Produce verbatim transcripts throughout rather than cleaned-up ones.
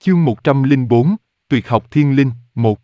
Chương một trăm lẻ bốn, Tuyệt học thiên linh, một.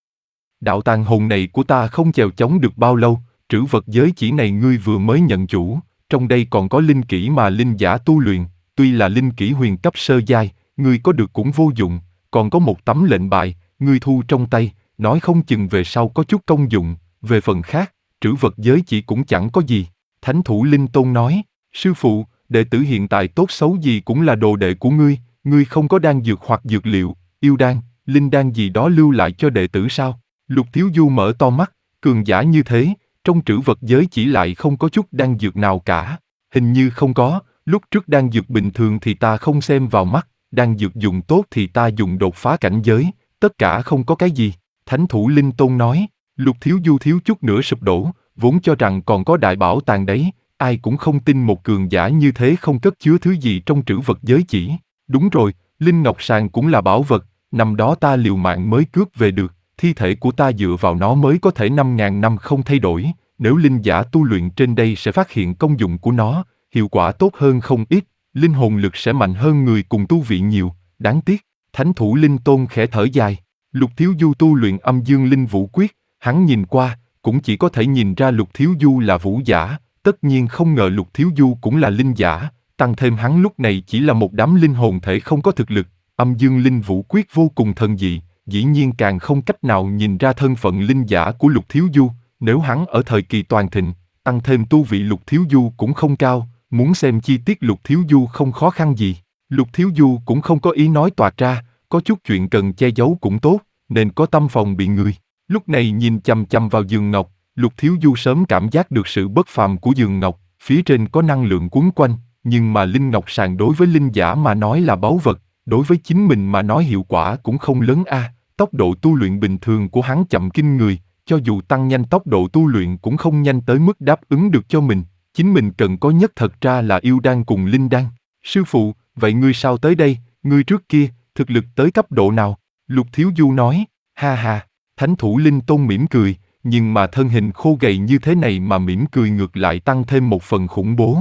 Đạo tàn hồn này của ta không chèo chống được bao lâu, trữ vật giới chỉ này ngươi vừa mới nhận chủ, trong đây còn có linh kỹ mà linh giả tu luyện, tuy là linh kỹ huyền cấp sơ giai, ngươi có được cũng vô dụng, còn có một tấm lệnh bài, ngươi thu trong tay, nói không chừng về sau có chút công dụng, về phần khác, trữ vật giới chỉ cũng chẳng có gì. Thánh thủ Linh Tôn nói, sư phụ, đệ tử hiện tại tốt xấu gì cũng là đồ đệ của ngươi, ngươi không có đan dược hoặc dược liệu, yêu đan, linh đan gì đó lưu lại cho đệ tử sao? Lục Thiếu Du mở to mắt, cường giả như thế, trong trữ vật giới chỉ lại không có chút đan dược nào cả. Hình như không có, lúc trước đan dược bình thường thì ta không xem vào mắt, đan dược dùng tốt thì ta dùng đột phá cảnh giới, tất cả không có cái gì. Thánh thủ Linh Tôn nói, Lục Thiếu Du thiếu chút nữa sụp đổ, vốn cho rằng còn có đại bảo tàng đấy, ai cũng không tin một cường giả như thế không cất chứa thứ gì trong trữ vật giới chỉ. Đúng rồi, Linh Ngọc Sàng cũng là bảo vật, năm đó ta liều mạng mới cướp về được, thi thể của ta dựa vào nó mới có thể năm ngàn năm không thay đổi, nếu linh giả tu luyện trên đây sẽ phát hiện công dụng của nó, hiệu quả tốt hơn không ít, linh hồn lực sẽ mạnh hơn người cùng tu vị nhiều, đáng tiếc. Thánh thủ Linh Tôn khẽ thở dài, Lục Thiếu Du tu luyện âm dương linh vũ quyết, hắn nhìn qua, cũng chỉ có thể nhìn ra Lục Thiếu Du là vũ giả, tất nhiên không ngờ Lục Thiếu Du cũng là linh giả, tăng thêm hắn lúc này chỉ là một đám linh hồn thể không có thực lực, âm dương linh vũ quyết vô cùng thần dị, dĩ nhiên càng không cách nào nhìn ra thân phận linh giả của Lục Thiếu Du, nếu hắn ở thời kỳ toàn thịnh, tăng thêm tu vị Lục Thiếu Du cũng không cao, muốn xem chi tiết Lục Thiếu Du không khó khăn gì. Lục Thiếu Du cũng không có ý nói toạc ra, có chút chuyện cần che giấu cũng tốt, nên có tâm phòng bị người. Lúc này nhìn chằm chằm vào giường ngọc, Lục Thiếu Du sớm cảm giác được sự bất phàm của giường ngọc, phía trên có năng lượng quấn quanh, nhưng mà linh ngọc sàng đối với linh giả mà nói là báu vật, đối với chính mình mà nói hiệu quả cũng không lớn a. À. Tốc độ tu luyện bình thường của hắn chậm kinh người, cho dù tăng nhanh tốc độ tu luyện cũng không nhanh tới mức đáp ứng được cho mình, chính mình cần có nhất thật ra là yêu đan cùng linh đan. Sư phụ, vậy ngươi sao tới đây, ngươi trước kia, thực lực tới cấp độ nào? Lục Thiếu Du nói, ha ha, Thánh thủ Linh Tôn mỉm cười, nhưng mà thân hình khô gầy như thế này mà mỉm cười ngược lại tăng thêm một phần khủng bố.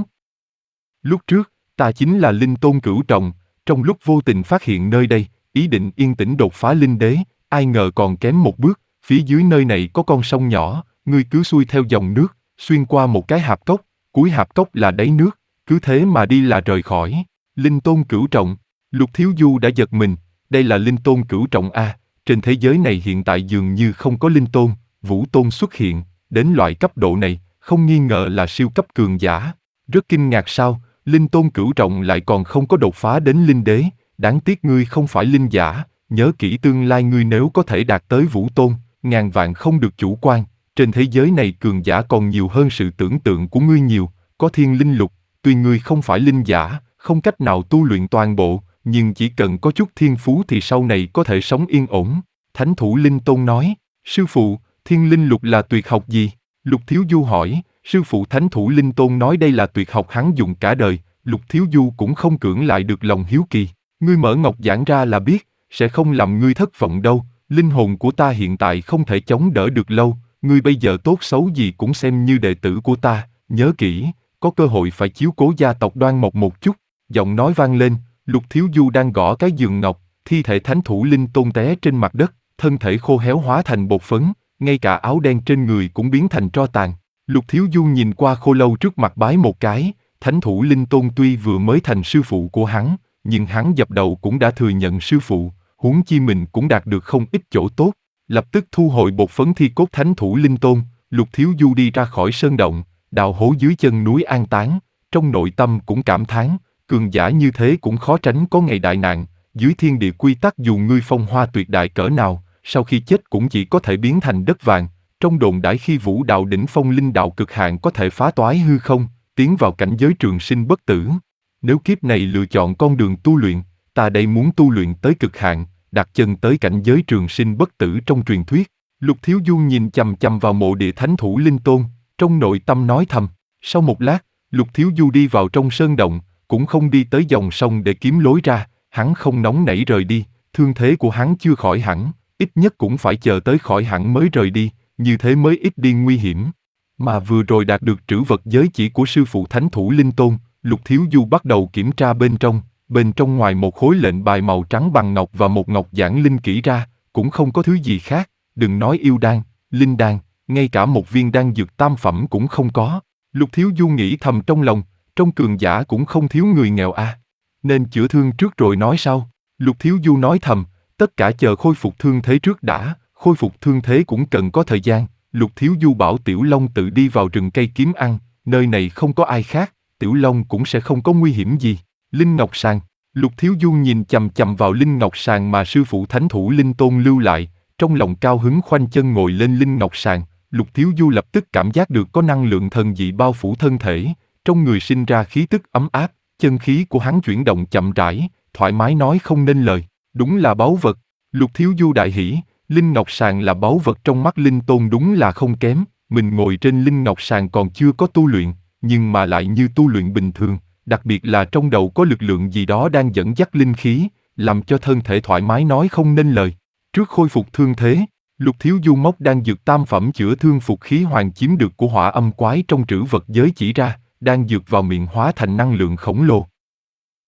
Lúc trước, ta chính là Linh Tôn cửu trọng, trong lúc vô tình phát hiện nơi đây, ý định yên tĩnh đột phá linh đế, ai ngờ còn kém một bước, phía dưới nơi này có con sông nhỏ, ngươi cứ xuôi theo dòng nước, xuyên qua một cái hạp cốc, cuối hạp cốc là đáy nước, cứ thế mà đi là rời khỏi. Linh Tôn cửu trọng, Lục Thiếu Du đã giật mình, đây là Linh Tôn cửu trọng a, trên thế giới này hiện tại dường như không có Linh Tôn, Vũ Tôn xuất hiện, đến loại cấp độ này, không nghi ngờ là siêu cấp cường giả. Rất kinh ngạc sao, Linh Tôn cửu trọng lại còn không có đột phá đến linh đế, đáng tiếc ngươi không phải linh giả, nhớ kỹ tương lai ngươi nếu có thể đạt tới Vũ Tôn, ngàn vạn không được chủ quan, trên thế giới này cường giả còn nhiều hơn sự tưởng tượng của ngươi nhiều, có thiên linh lục, tuy ngươi không phải linh giả, không cách nào tu luyện toàn bộ, nhưng chỉ cần có chút thiên phú thì sau này có thể sống yên ổn. Thánh thủ Linh Tôn nói, sư phụ, thiên linh lục là tuyệt học gì? Lục Thiếu Du hỏi, sư phụ Thánh thủ Linh Tôn nói đây là tuyệt học hắn dùng cả đời, Lục Thiếu Du cũng không cưỡng lại được lòng hiếu kỳ, ngươi mở ngọc giảng ra là biết, sẽ không làm ngươi thất vọng đâu, linh hồn của ta hiện tại không thể chống đỡ được lâu, ngươi bây giờ tốt xấu gì cũng xem như đệ tử của ta, nhớ kỹ, có cơ hội phải chiếu cố gia tộc Đoan Mộc một chút. Giọng nói vang lên, Lục Thiếu Du đang gõ cái giường ngọc, thi thể Thánh thủ Linh Tôn té trên mặt đất, thân thể khô héo hóa thành bột phấn, ngay cả áo đen trên người cũng biến thành tro tàn. Lục Thiếu Du nhìn qua khô lâu trước mặt bái một cái, Thánh thủ Linh Tôn tuy vừa mới thành sư phụ của hắn, nhưng hắn dập đầu cũng đã thừa nhận sư phụ, huống chi mình cũng đạt được không ít chỗ tốt. Lập tức thu hồi bột phấn thi cốt Thánh thủ Linh Tôn, Lục Thiếu Du đi ra khỏi sơn động, đào hố dưới chân núi an táng, trong nội tâm cũng cảm thán, cường giả như thế cũng khó tránh có ngày đại nạn, dưới thiên địa quy tắc dù ngươi phong hoa tuyệt đại cỡ nào, sau khi chết cũng chỉ có thể biến thành đất vàng. Trong đồn đãi khi vũ đạo đỉnh phong linh đạo cực hạn có thể phá toái hư không, tiến vào cảnh giới trường sinh bất tử. Nếu kiếp này lựa chọn con đường tu luyện, ta đây muốn tu luyện tới cực hạn, đặt chân tới cảnh giới trường sinh bất tử trong truyền thuyết. Lục Thiếu Du nhìn chằm chằm vào mộ địa Thánh thủ Linh Tôn, trong nội tâm nói thầm. Sau một lát, Lục Thiếu Du đi vào trong sơn động, cũng không đi tới dòng sông để kiếm lối ra, hắn không nóng nảy rời đi, thương thế của hắn chưa khỏi hẳn, ít nhất cũng phải chờ tới khỏi hẳn mới rời đi, như thế mới ít đi nguy hiểm. Mà vừa rồi đạt được trữ vật giới chỉ của sư phụ Thánh thủ Linh Tôn, Lục Thiếu Du bắt đầu kiểm tra bên trong, bên trong ngoài một khối lệnh bài màu trắng bằng ngọc và một ngọc giản linh kỹ ra, cũng không có thứ gì khác, đừng nói yêu đan, linh đan, ngay cả một viên đan dược tam phẩm cũng không có. Lục Thiếu Du nghĩ thầm trong lòng, trong cường giả cũng không thiếu người nghèo a, nên chữa thương trước rồi nói sau. Lục Thiếu Du nói thầm, tất cả chờ khôi phục thương thế trước đã, khôi phục thương thế cũng cần có thời gian. Lục Thiếu Du bảo Tiểu Long tự đi vào rừng cây kiếm ăn, nơi này không có ai khác, Tiểu Long cũng sẽ không có nguy hiểm gì. Linh Ngọc Sàng. Lục Thiếu Du nhìn chằm chằm vào Linh Ngọc Sàng mà sư phụ thánh thủ Linh Tôn lưu lại, trong lòng cao hứng khoanh chân ngồi lên Linh Ngọc Sàng. Lục Thiếu Du lập tức cảm giác được có năng lượng thần dị bao phủ thân thể, trong người sinh ra khí tức ấm áp, chân khí của hắn chuyển động chậm rãi, thoải mái nói không nên lời, đúng là báu vật. Lục Thiếu Du đại hỉ, Linh Ngọc Sàng là báu vật trong mắt Linh Tôn đúng là không kém, mình ngồi trên Linh Ngọc Sàng còn chưa có tu luyện, nhưng mà lại như tu luyện bình thường, đặc biệt là trong đầu có lực lượng gì đó đang dẫn dắt linh khí, làm cho thân thể thoải mái nói không nên lời. Trước khôi phục thương thế, Lục Thiếu Du móc đan dược tam phẩm chữa thương phục khí hoàng chiếm được của Hỏa Âm Quái trong trữ vật giới chỉ ra, đan dược vào miệng hóa thành năng lượng khổng lồ,